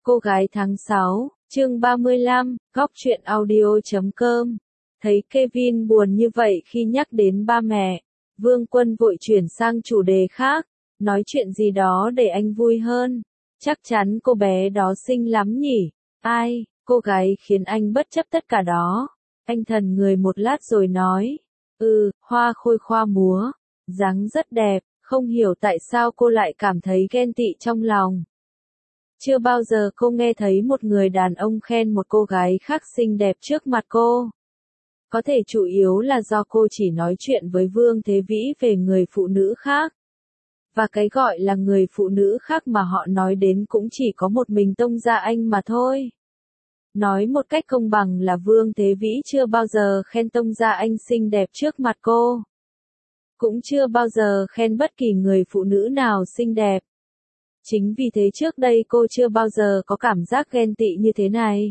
Cô gái tháng 6, chương 35, góc truyện audio.com. Thấy Kevin buồn như vậy khi nhắc đến ba mẹ, Vương Quân vội chuyển sang chủ đề khác, nói chuyện gì đó để anh vui hơn. Chắc chắn cô bé đó xinh lắm nhỉ? Ai, cô gái khiến anh bất chấp tất cả đó. Anh thần người một lát rồi nói, hoa khôi khoa múa, dáng rất đẹp, không hiểu tại sao cô lại cảm thấy ghen tị trong lòng. Chưa bao giờ cô nghe thấy một người đàn ông khen một cô gái khác xinh đẹp trước mặt cô. Có thể chủ yếu là do cô chỉ nói chuyện với Vương Thế Vĩ về người phụ nữ khác. Và cái gọi là người phụ nữ khác mà họ nói đến cũng chỉ có một mình Tông Gia Anh mà thôi. Nói một cách công bằng là Vương Thế Vĩ chưa bao giờ khen Tông Gia Anh xinh đẹp trước mặt cô. Cũng chưa bao giờ khen bất kỳ người phụ nữ nào xinh đẹp. Chính vì thế trước đây cô chưa bao giờ có cảm giác ghen tị như thế này.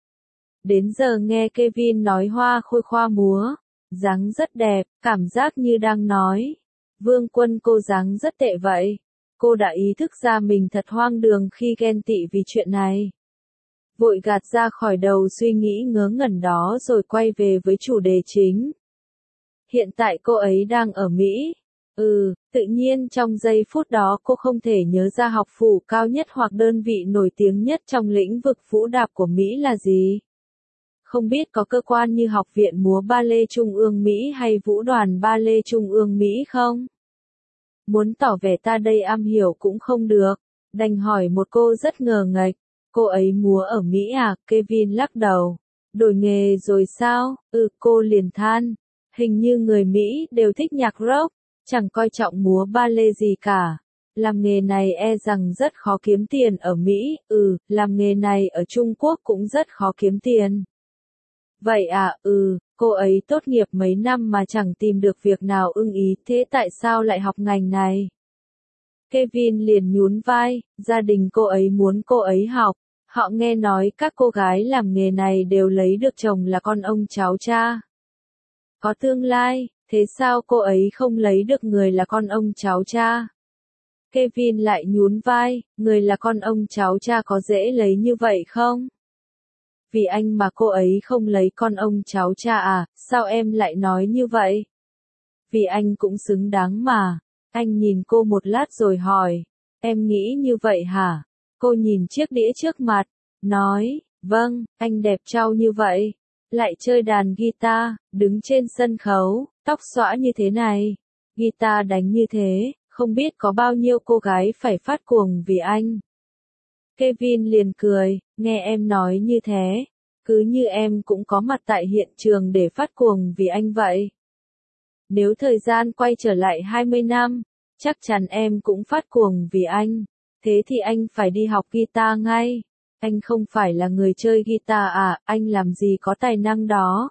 Đến giờ nghe Kevin nói hoa khôi khoa múa, dáng rất đẹp, cảm giác như đang nói, Vương Quân cô dáng rất tệ vậy. Cô đã ý thức ra mình thật hoang đường khi ghen tị vì chuyện này. Vội gạt ra khỏi đầu suy nghĩ ngớ ngẩn đó rồi quay về với chủ đề chính. Hiện tại cô ấy đang ở Mỹ. Tự nhiên trong giây phút đó cô không thể nhớ ra học phủ cao nhất hoặc đơn vị nổi tiếng nhất trong lĩnh vực vũ đạp của Mỹ là gì. Không biết có cơ quan như Học viện Múa Ba Lê Trung ương Mỹ hay Vũ đoàn Ba Lê Trung ương Mỹ không? Muốn tỏ vẻ ta đây am hiểu cũng không được, đành hỏi một cô rất ngờ nghệch, cô ấy múa ở Mỹ à? Kevin lắc đầu, đổi nghề rồi sao? Cô liền than, hình như người Mỹ đều thích nhạc rock, chẳng coi trọng múa ba lê gì cả. Làm nghề này e rằng rất khó kiếm tiền ở Mỹ, làm nghề này ở Trung Quốc cũng rất khó kiếm tiền. Vậy à, cô ấy tốt nghiệp mấy năm mà chẳng tìm được việc nào ưng ý, thế tại sao lại học ngành này? Kevin liền nhún vai, gia đình cô ấy muốn cô ấy học, họ nghe nói các cô gái làm nghề này đều lấy được chồng là con ông cháu cha. Có tương lai, thế sao cô ấy không lấy được người là con ông cháu cha? Kevin lại nhún vai, người là con ông cháu cha có dễ lấy như vậy không? Vì anh mà cô ấy không lấy con ông cháu cha à, sao em lại nói như vậy? Vì anh cũng xứng đáng mà. Anh nhìn cô một lát rồi hỏi, em nghĩ như vậy hả? Cô nhìn chiếc đĩa trước mặt, nói, vâng, anh đẹp trai như vậy. Lại chơi đàn guitar, đứng trên sân khấu, tóc xõa như thế này, guitar đánh như thế, không biết có bao nhiêu cô gái phải phát cuồng vì anh. Kevin liền cười, nghe em nói như thế, cứ như em cũng có mặt tại hiện trường để phát cuồng vì anh vậy. Nếu thời gian quay trở lại 20 năm, chắc chắn em cũng phát cuồng vì anh. Thế thì anh phải đi học guitar ngay. Anh không phải là người chơi guitar à, anh làm gì có tài năng đó.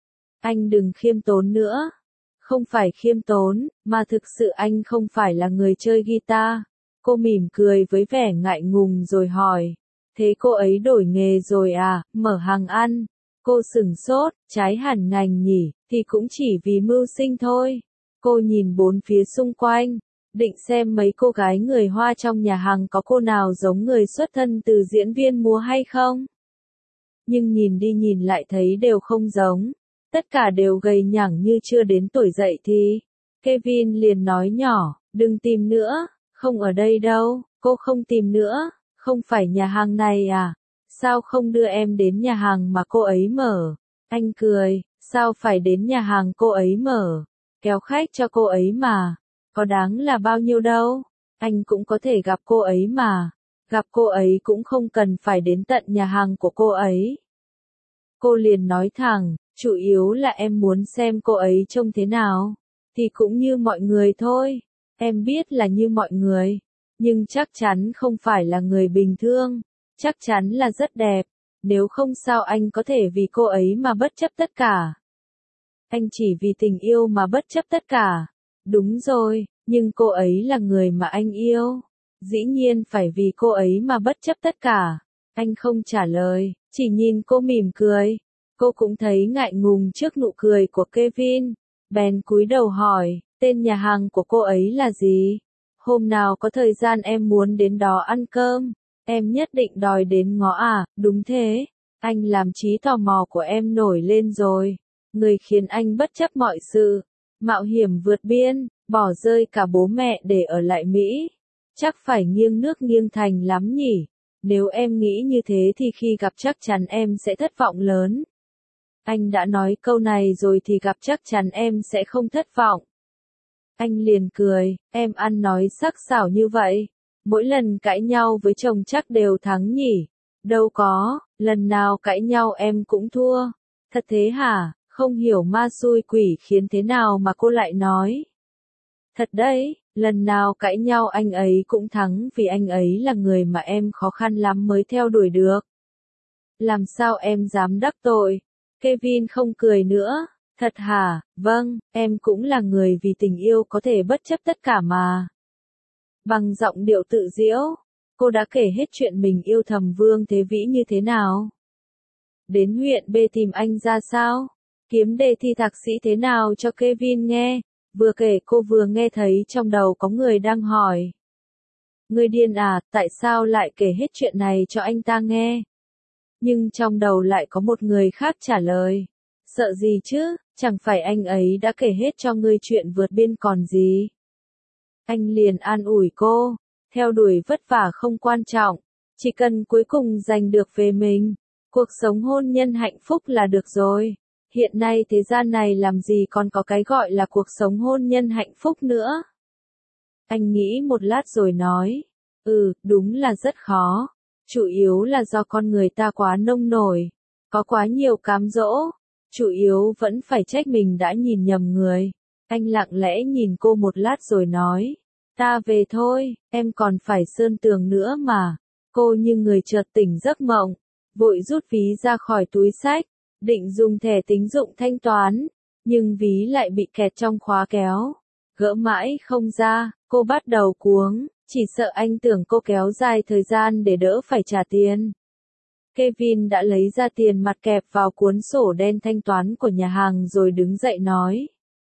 Anh đừng khiêm tốn nữa. Không phải khiêm tốn, mà thực sự anh không phải là người chơi guitar. Cô mỉm cười với vẻ ngại ngùng rồi hỏi. Thế cô ấy đổi nghề rồi à, mở hàng ăn. Cô sửng sốt, trái hẳn ngành nhỉ, thì cũng chỉ vì mưu sinh thôi. Cô nhìn bốn phía xung quanh, định xem mấy cô gái người Hoa trong nhà hàng có cô nào giống người xuất thân từ diễn viên múa hay không. Nhưng nhìn đi nhìn lại thấy đều không giống, tất cả đều gầy nhẳng như chưa đến tuổi dậy thì. Kevin liền nói nhỏ, đừng tìm nữa, không ở đây đâu, cô không tìm nữa, không phải nhà hàng này à, sao không đưa em đến nhà hàng mà cô ấy mở. Anh cười, sao phải đến nhà hàng cô ấy mở, kéo khách cho cô ấy mà. Có đáng là bao nhiêu đâu, anh cũng có thể gặp cô ấy mà, gặp cô ấy cũng không cần phải đến tận nhà hàng của cô ấy. Cô liền nói thẳng, chủ yếu là em muốn xem cô ấy trông thế nào, thì cũng như mọi người thôi, em biết là như mọi người, nhưng chắc chắn không phải là người bình thường, chắc chắn là rất đẹp, nếu không sao anh có thể vì cô ấy mà bất chấp tất cả. Anh chỉ vì tình yêu mà bất chấp tất cả. Đúng rồi, nhưng cô ấy là người mà anh yêu. Dĩ nhiên phải vì cô ấy mà bất chấp tất cả. Anh không trả lời, chỉ nhìn cô mỉm cười. Cô cũng thấy ngại ngùng trước nụ cười của Kevin. Bèn cúi đầu hỏi, tên nhà hàng của cô ấy là gì? Hôm nào có thời gian em muốn đến đó ăn cơm. Em nhất định đòi đến ngõ à, đúng thế. Anh làm trí tò mò của em nổi lên rồi. Người khiến anh bất chấp mọi sự, mạo hiểm vượt biên, bỏ rơi cả bố mẹ để ở lại Mỹ. Chắc phải nghiêng nước nghiêng thành lắm nhỉ. Nếu em nghĩ như thế thì khi gặp chắc chắn em sẽ thất vọng lớn. Anh đã nói câu này rồi thì gặp chắc chắn em sẽ không thất vọng. Anh liền cười, em ăn nói sắc sảo như vậy. Mỗi lần cãi nhau với chồng chắc đều thắng nhỉ. Đâu có, lần nào cãi nhau em cũng thua. Thật thế hả, không hiểu ma xui quỷ khiến thế nào mà cô lại nói. Thật đấy, lần nào cãi nhau anh ấy cũng thắng vì anh ấy là người mà em khó khăn lắm mới theo đuổi được. Làm sao em dám đắc tội? Kevin không cười nữa. Thật hả? Vâng, em cũng là người vì tình yêu có thể bất chấp tất cả mà. Bằng giọng điệu tự giễu, cô đã kể hết chuyện mình yêu thầm Vương Thế Vĩ như thế nào. Đến huyện B tìm anh ra sao? Kiếm đề thi thạc sĩ thế nào cho Kevin nghe. Vừa kể cô vừa nghe thấy trong đầu có người đang hỏi. Người điên à, tại sao lại kể hết chuyện này cho anh ta nghe? Nhưng trong đầu lại có một người khác trả lời. Sợ gì chứ, chẳng phải anh ấy đã kể hết cho ngươi chuyện vượt biên còn gì. Anh liền an ủi cô, theo đuổi vất vả không quan trọng, chỉ cần cuối cùng giành được về mình, cuộc sống hôn nhân hạnh phúc là được rồi. Hiện nay thế gian này làm gì còn có cái gọi là cuộc sống hôn nhân hạnh phúc nữa. Anh nghĩ một lát rồi nói, đúng là rất khó, chủ yếu là do con người ta quá nông nổi, có quá nhiều cám dỗ, chủ yếu vẫn phải trách mình đã nhìn nhầm người. Anh lặng lẽ nhìn cô một lát rồi nói, ta về thôi, em còn phải sơn tường nữa mà. Cô như người chợt tỉnh giấc mộng, vội rút ví ra khỏi túi xách, định dùng thẻ tín dụng thanh toán, nhưng ví lại bị kẹt trong khóa kéo. Gỡ mãi không ra, cô bắt đầu cuống, chỉ sợ anh tưởng cô kéo dài thời gian để đỡ phải trả tiền. Kevin đã lấy ra tiền mặt kẹp vào cuốn sổ đen thanh toán của nhà hàng rồi đứng dậy nói.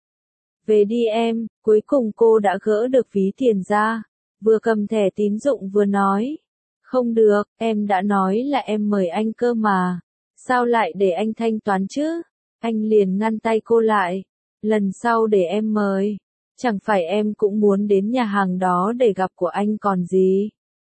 Về đi em, cuối cùng cô đã gỡ được ví tiền ra, vừa cầm thẻ tín dụng vừa nói. Không được, em đã nói là em mời anh cơ mà, sao lại để anh thanh toán chứ? Anh liền ngăn tay cô lại, lần sau để em mời, chẳng phải em cũng muốn đến nhà hàng đó để gặp của anh còn gì.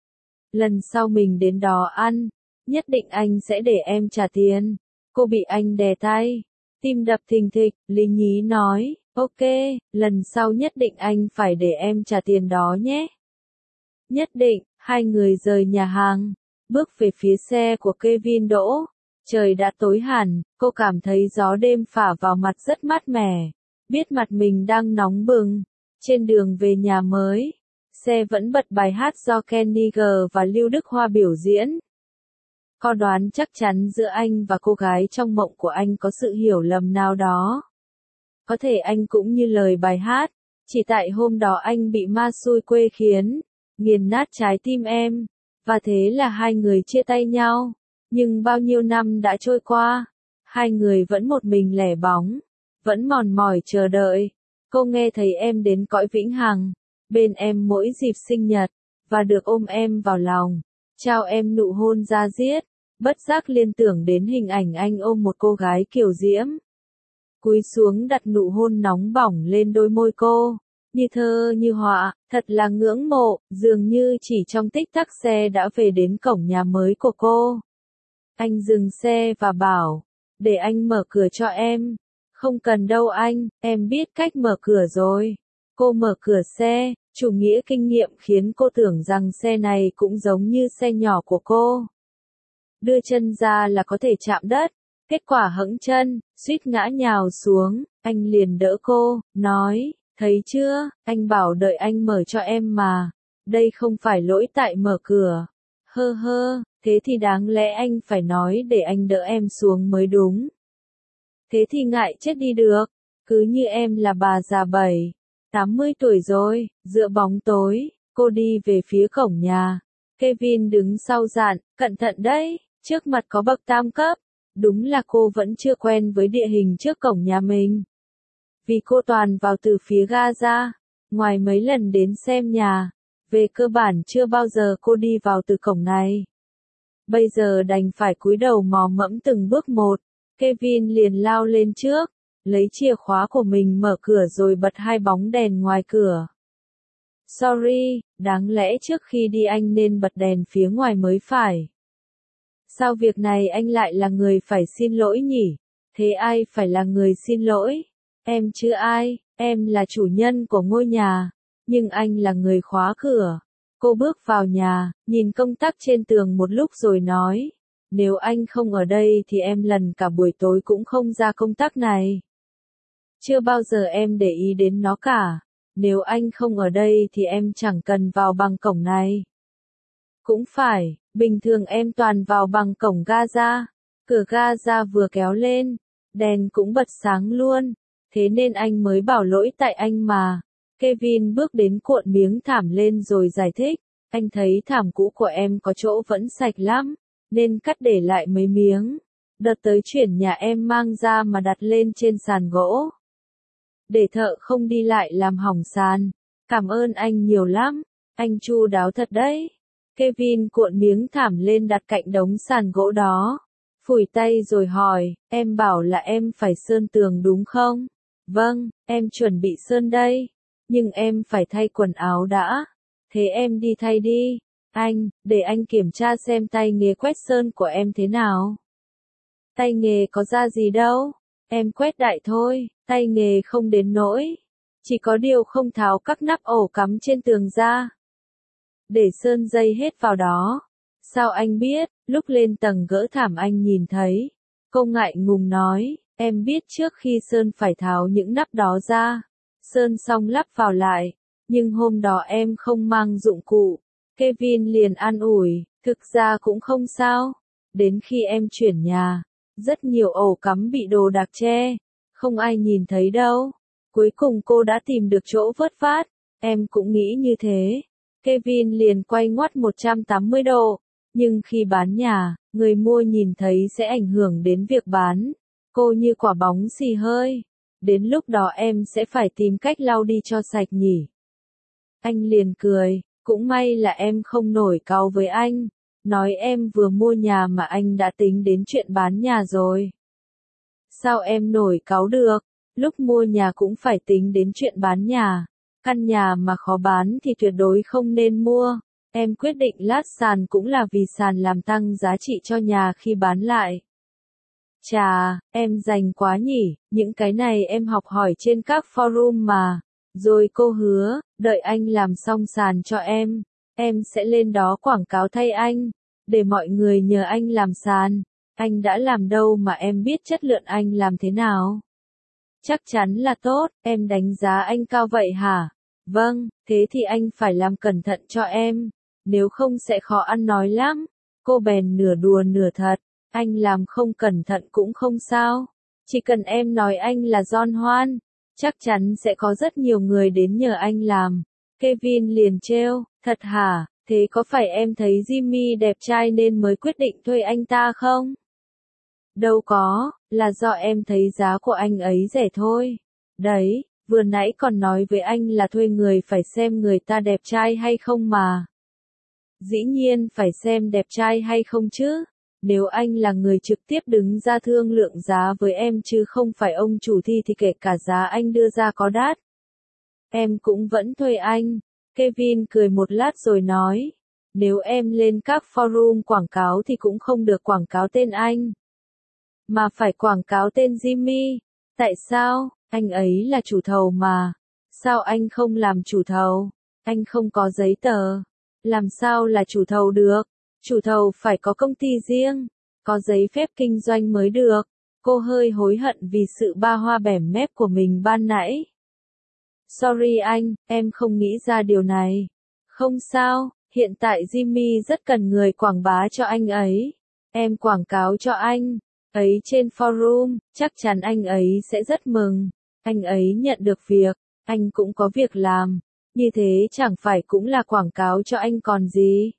Lần sau mình đến đó ăn, nhất định anh sẽ để em trả tiền. Cô bị anh đè tay, tim đập thình thịch, lý nhí nói, ok, lần sau nhất định anh phải để em trả tiền đó nhé. Nhất định, hai người rời nhà hàng, bước về phía xe của Kevin đỗ. Trời đã tối hẳn, cô cảm thấy gió đêm phả vào mặt rất mát mẻ, biết mặt mình đang nóng bừng. Trên đường về nhà mới, xe vẫn bật bài hát do Kenny G và Lưu Đức Hoa biểu diễn. Cô đoán chắc chắn giữa anh và cô gái trong mộng của anh có sự hiểu lầm nào đó. Có thể anh cũng như lời bài hát, chỉ tại hôm đó anh bị ma xui quê khiến, nghiền nát trái tim em, và thế là hai người chia tay nhau. Nhưng bao nhiêu năm đã trôi qua, hai người vẫn một mình lẻ bóng, vẫn mòn mỏi chờ đợi. Cô nghe thấy em đến cõi vĩnh hằng, bên em mỗi dịp sinh nhật, và được ôm em vào lòng, trao em nụ hôn da diết, bất giác liên tưởng đến hình ảnh anh ôm một cô gái kiều diễm. Cúi xuống đặt nụ hôn nóng bỏng lên đôi môi cô, như thơ như họa, thật là ngưỡng mộ, dường như chỉ trong tích tắc xe đã về đến cổng nhà mới của cô. Anh dừng xe và bảo, để anh mở cửa cho em. Không cần đâu anh, em biết cách mở cửa rồi. Cô mở cửa xe, chủ nghĩa kinh nghiệm khiến cô tưởng rằng xe này cũng giống như xe nhỏ của cô. Đưa chân ra là có thể chạm đất, kết quả hẫng chân, suýt ngã nhào xuống, anh liền đỡ cô, nói, thấy chưa, anh bảo đợi anh mở cho em mà, đây không phải lỗi tại mở cửa. Hơ hơ, thế thì đáng lẽ anh phải nói để anh đỡ em xuống mới đúng. Thế thì ngại chết đi được, cứ như em là bà già 80 tuổi rồi. Giữa bóng tối, cô đi về phía cổng nhà. Kevin đứng sau dàn, cẩn thận đấy, trước mặt có bậc tam cấp. Đúng là cô vẫn chưa quen với địa hình trước cổng nhà mình. Vì cô toàn vào từ phía ga ra, ngoài mấy lần đến xem nhà, Về cơ bản chưa bao giờ cô đi vào từ cổng này. Bây giờ đành phải cúi đầu mò mẫm từng bước một. Kevin liền lao lên trước, lấy chìa khóa của mình mở cửa rồi bật hai bóng đèn ngoài cửa. Sorry, đáng lẽ trước khi đi anh nên bật đèn phía ngoài mới phải. Sao việc này anh lại là người phải xin lỗi nhỉ? Thế ai phải là người xin lỗi? Em chứ ai, em là chủ nhân của ngôi nhà, nhưng anh là người khóa cửa. Cô bước vào nhà, nhìn công tắc trên tường một lúc rồi nói, nếu anh không ở đây thì em lần cả buổi tối cũng không ra công tắc này. Chưa bao giờ em để ý đến nó cả, nếu anh không ở đây thì em chẳng cần vào bằng cổng này. Cũng phải, bình thường em toàn vào bằng cổng ga ra. Cửa ga ra vừa kéo lên, đèn cũng bật sáng luôn, thế nên anh mới bảo lỗi tại anh mà. Kevin bước đến cuộn miếng thảm lên rồi giải thích, anh thấy thảm cũ của em có chỗ vẫn sạch lắm, nên cắt để lại mấy miếng. Đợt tới chuyển nhà em mang ra mà đặt lên trên sàn gỗ. Để thợ không đi lại làm hỏng sàn. Cảm ơn anh nhiều lắm, anh chu đáo thật đấy. Kevin cuộn miếng thảm lên đặt cạnh đống sàn gỗ đó. Phủi tay rồi hỏi, em bảo là em phải sơn tường đúng không? Vâng, em chuẩn bị sơn đây. Nhưng em phải thay quần áo đã. Thế em đi thay đi. Anh, để anh kiểm tra xem tay nghề quét sơn của em thế nào. Tay nghề có ra gì đâu. Em quét đại thôi, tay nghề không đến nỗi. Chỉ có điều không tháo các nắp ổ cắm trên tường ra. Để sơn dây hết vào đó. Sao anh biết? Lúc lên tầng gỡ thảm anh nhìn thấy. Cô ngại ngùng nói, em biết trước khi sơn phải tháo những nắp đó ra. Sơn xong lắp vào lại. Nhưng hôm đó em không mang dụng cụ. Kevin liền an ủi, thực ra cũng không sao. Đến khi em chuyển nhà, rất nhiều ổ cắm bị đồ đạc che. Không ai nhìn thấy đâu. Cuối cùng cô đã tìm được chỗ vớt vát. Em cũng nghĩ như thế. Kevin liền quay ngoắt 180 độ. Nhưng khi bán nhà, người mua nhìn thấy sẽ ảnh hưởng đến việc bán. Cô như quả bóng xì hơi. Đến lúc đó em sẽ phải tìm cách lau đi cho sạch nhỉ. Anh liền cười, cũng may là em không nổi cáu với anh. Nói em vừa mua nhà mà anh đã tính đến chuyện bán nhà rồi. Sao em nổi cáu được? Lúc mua nhà cũng phải tính đến chuyện bán nhà. Căn nhà mà khó bán thì tuyệt đối không nên mua. Em quyết định lát sàn cũng là vì sàn làm tăng giá trị cho nhà khi bán lại. Chà, em rành quá nhỉ, những cái này em học hỏi trên các forum mà. Rồi cô hứa, đợi anh làm xong sàn cho em sẽ lên đó quảng cáo thay anh, để mọi người nhờ anh làm sàn. Anh đã làm đâu mà em biết chất lượng anh làm thế nào? Chắc chắn là tốt, em đánh giá anh cao vậy hả? Vâng, thế thì anh phải làm cẩn thận cho em, nếu không sẽ khó ăn nói lắm. Cô bèn nửa đùa nửa thật, anh làm không cẩn thận cũng không sao. Chỉ cần em nói anh là John Hoan, chắc chắn sẽ có rất nhiều người đến nhờ anh làm. Kevin liền trêu, thật hả, thế có phải em thấy Jimmy đẹp trai nên mới quyết định thuê anh ta không? Đâu có, là do em thấy giá của anh ấy rẻ thôi. Đấy, vừa nãy còn nói với anh là thuê người phải xem người ta đẹp trai hay không mà. Dĩ nhiên phải xem đẹp trai hay không chứ. Nếu anh là người trực tiếp đứng ra thương lượng giá với em chứ không phải ông chủ thì kể cả giá anh đưa ra có đắt, em cũng vẫn thuê anh. Kevin cười một lát rồi nói, nếu em lên các forum quảng cáo thì cũng không được quảng cáo tên anh, mà phải quảng cáo tên Jimmy. Tại sao? Anh ấy là chủ thầu mà. Sao anh không làm chủ thầu? Anh không có giấy tờ. Làm sao là chủ thầu được? Chủ thầu phải có công ty riêng, có giấy phép kinh doanh mới được. Cô hơi hối hận vì sự ba hoa bẻm mép của mình ban nãy. Sorry anh, em không nghĩ ra điều này. Không sao, hiện tại Jimmy rất cần người quảng bá cho anh ấy. Em quảng cáo cho anh ấy trên forum, chắc chắn anh ấy sẽ rất mừng. Anh ấy nhận được việc, anh cũng có việc làm. Như thế chẳng phải cũng là quảng cáo cho anh còn gì.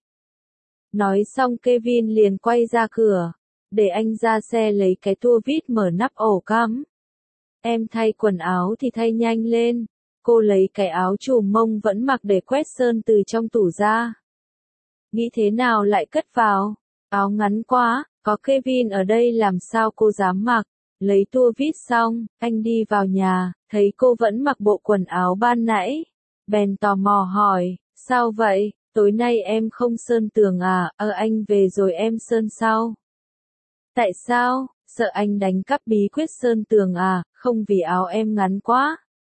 Nói xong Kevin liền quay ra cửa, để anh ra xe lấy cái tua vít mở nắp ổ cắm. Em thay quần áo thì thay nhanh lên, Cô lấy cái áo trùm mông vẫn mặc để quét sơn từ trong tủ ra. Nghĩ thế nào lại cất vào? Áo ngắn quá, có Kevin ở đây làm sao cô dám mặc? Lấy tua vít xong, anh đi vào nhà, thấy cô vẫn mặc bộ quần áo ban nãy. Bèn tò mò hỏi, sao vậy, tối nay em không sơn tường à? Anh về rồi em sơn sau. Tại sao, sợ anh đánh cắp bí quyết sơn tường à? Không, vì áo em ngắn quá.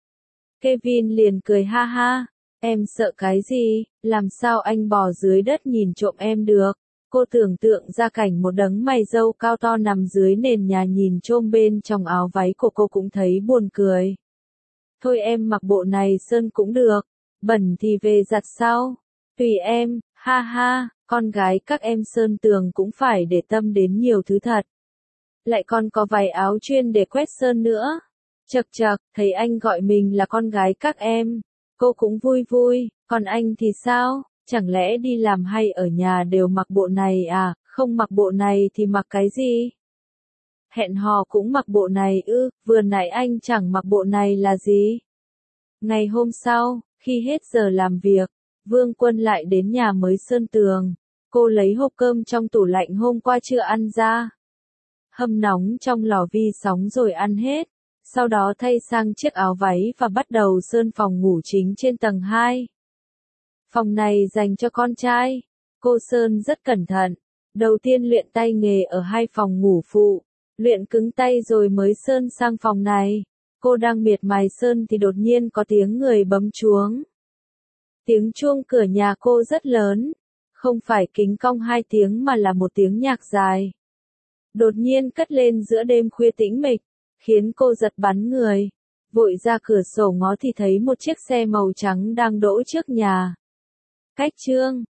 Kevin liền cười ha ha, em sợ cái gì, làm sao anh bò dưới đất nhìn trộm em được. Cô tưởng tượng ra cảnh một đấng mày râu cao to nằm dưới nền nhà nhìn trộm bên trong áo váy của cô cũng thấy buồn cười. Thôi em mặc bộ này sơn cũng được, bẩn thì về giặt sau. Tùy em, ha ha, con gái các em sơn tường cũng phải để tâm đến nhiều thứ thật. Lại còn có váy áo chuyên để quét sơn nữa. Chậc chậc, thấy anh gọi mình là con gái các em. Cô cũng vui vui, còn anh thì sao? Chẳng lẽ đi làm hay ở nhà đều mặc bộ này à? Không mặc bộ này thì mặc cái gì? Hẹn hò cũng mặc bộ này ư? Vừa nãy anh chẳng mặc bộ này là gì? Ngày hôm sau, khi hết giờ làm việc, Vương Quân lại đến nhà mới sơn tường. Cô lấy hộp cơm trong tủ lạnh hôm qua chưa ăn ra. Hâm nóng trong lò vi sóng rồi ăn hết. Sau đó thay sang chiếc áo váy và bắt đầu sơn phòng ngủ chính trên tầng 2. Phòng này dành cho con trai. Cô sơn rất cẩn thận. Đầu tiên luyện tay nghề ở 2 phòng ngủ phụ. Luyện cứng tay rồi mới sơn sang phòng này. Cô đang miệt mài sơn thì đột nhiên có tiếng người bấm chuông. Tiếng chuông cửa nhà cô rất lớn. Không phải kính cong 2 tiếng mà là một tiếng nhạc dài. Đột nhiên cất lên giữa đêm khuya tĩnh mịch, khiến cô giật bắn người. Vội ra cửa sổ ngó thì thấy một chiếc xe màu trắng đang đỗ trước nhà. Cách chương